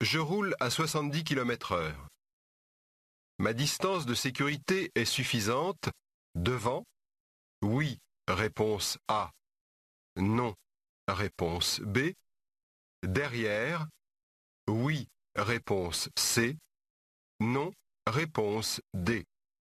Je roule à 70 km/h. Ma distance de sécurité est suffisante. Devant? Oui, réponse A. Non, réponse B. Derrière? Oui, réponse C. Non, réponse D.